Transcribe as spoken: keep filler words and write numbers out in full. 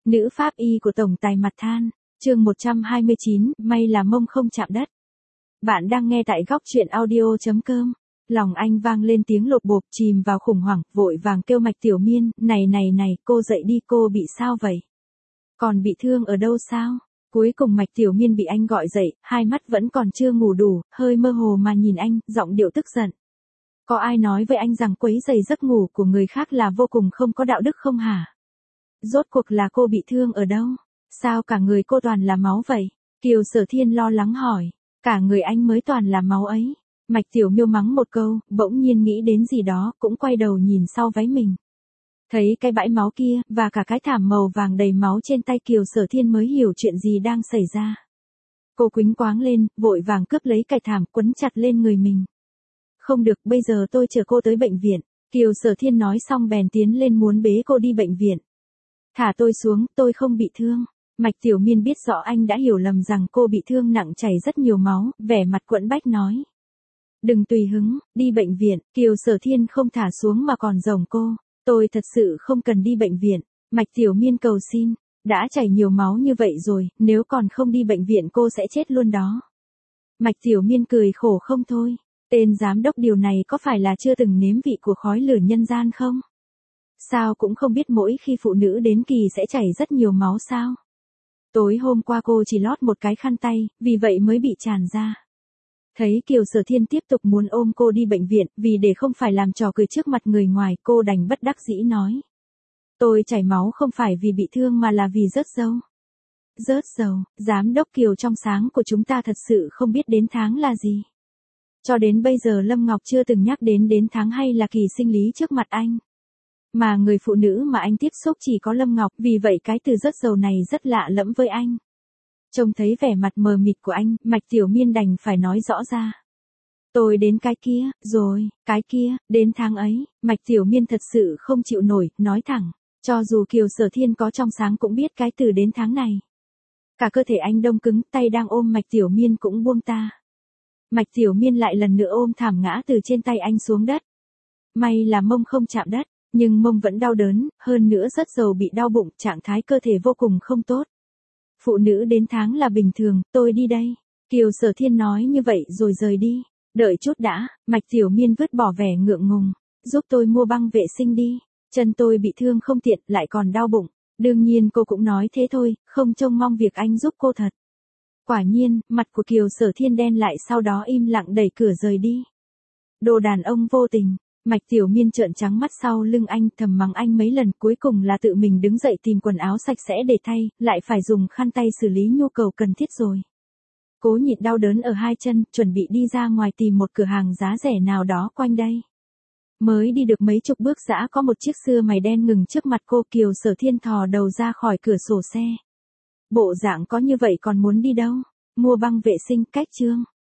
Nữ pháp y của tổng tài mặt than, chương một trăm hai mươi chín, may là mông không chạm đất. Bạn đang nghe tại góc truyện audio chấm com. Lòng anh vang lên tiếng lột bột, chìm vào khủng hoảng, vội vàng kêu Mạch Tiểu Miên, này này này, cô dậy đi, cô bị sao vậy? Còn bị thương ở đâu sao? Cuối cùng Mạch Tiểu Miên bị anh gọi dậy, hai mắt vẫn còn chưa ngủ đủ, hơi mơ hồ mà nhìn anh, giọng điệu tức giận. Có ai nói với anh rằng quấy rầy giấc ngủ của người khác là vô cùng không có đạo đức không hả? Rốt cuộc là cô bị thương ở đâu? Sao cả người cô toàn là máu vậy? Kiều Sở Thiên lo lắng hỏi. Cả người anh mới toàn là máu ấy. Mạch Tiểu Miêu mắng một câu, bỗng nhiên nghĩ đến gì đó, cũng quay đầu nhìn sau váy mình. Thấy cái bãi máu kia, và cả cái thảm màu vàng đầy máu trên tay Kiều Sở Thiên mới hiểu chuyện gì đang xảy ra. Cô quýnh quáng lên, vội vàng cướp lấy cái thảm quấn chặt lên người mình. Không được, bây giờ tôi chở cô tới bệnh viện. Kiều Sở Thiên nói xong bèn tiến lên muốn bế cô đi bệnh viện. Thả tôi xuống, tôi không bị thương. Mạch Tiểu Miên biết rõ anh đã hiểu lầm rằng cô bị thương nặng chảy rất nhiều máu, vẻ mặt quẫn bách nói. Đừng tùy hứng, đi bệnh viện. Kiều Sở Thiên không thả xuống mà còn giồng cô. Tôi thật sự không cần đi bệnh viện. Mạch Tiểu Miên cầu xin. Đã chảy nhiều máu như vậy rồi, nếu còn không đi bệnh viện cô sẽ chết luôn đó. Mạch Tiểu Miên cười khổ không thôi. Tên giám đốc điều này có phải là chưa từng nếm vị của khói lửa nhân gian không? Sao cũng không biết mỗi khi phụ nữ đến kỳ sẽ chảy rất nhiều máu sao? Tối hôm qua cô chỉ lót một cái khăn tay, vì vậy mới bị tràn ra. Thấy Kiều Sở Thiên tiếp tục muốn ôm cô đi bệnh viện, vì để không phải làm trò cười trước mặt người ngoài, cô đành bất đắc dĩ nói. Tôi chảy máu không phải vì bị thương mà là vì rớt dâu. Rớt dầu, giám đốc Kiều trong sáng của chúng ta thật sự không biết đến tháng là gì. Cho đến bây giờ Lâm Ngọc chưa từng nhắc đến đến tháng hay là kỳ sinh lý trước mặt anh. Mà người phụ nữ mà anh tiếp xúc chỉ có Lâm Ngọc, vì vậy cái từ rớt dầu này rất lạ lẫm với anh. Trông thấy vẻ mặt mờ mịt của anh, Mạch Tiểu Miên đành phải nói rõ ra. Tôi đến cái kia, rồi, cái kia, đến tháng ấy. Mạch Tiểu Miên thật sự không chịu nổi, nói thẳng. Cho dù Kiều Sở Thiên có trong sáng cũng biết cái từ đến tháng này. Cả cơ thể anh đông cứng, tay đang ôm Mạch Tiểu Miên cũng buông ta. Mạch Tiểu Miên lại lần nữa ôm thảm ngã từ trên tay anh xuống đất. May là mông không chạm đất, nhưng mông vẫn đau đớn, hơn nữa rất dầu bị đau bụng, trạng thái cơ thể vô cùng không tốt. Phụ nữ đến tháng là bình thường, tôi đi đây. Kiều Sở Thiên nói như vậy rồi rời đi. Đợi chút đã, Mạch Tiểu Miên vứt bỏ vẻ ngượng ngùng. Giúp tôi mua băng vệ sinh đi. Chân tôi bị thương không tiện, lại còn đau bụng. Đương nhiên cô cũng nói thế thôi, không trông mong việc anh giúp cô thật. Quả nhiên, mặt của Kiều Sở Thiên đen lại, sau đó im lặng đẩy cửa rời đi. Đồ đàn ông vô tình. Mạch Tiểu Miên trợn trắng mắt sau lưng anh, thầm mắng anh mấy lần, cuối cùng là tự mình đứng dậy tìm quần áo sạch sẽ để thay, lại phải dùng khăn tay xử lý nhu cầu cần thiết rồi. Cố nhịn đau đớn ở hai chân, chuẩn bị đi ra ngoài tìm một cửa hàng giá rẻ nào đó quanh đây. Mới đi được mấy chục bước dã có một chiếc xưa mày đen ngừng trước mặt cô. Kiều Sở Thiên thò đầu ra khỏi cửa sổ xe. Bộ dạng có như vậy còn muốn đi đâu? Mua băng vệ sinh, cách chương.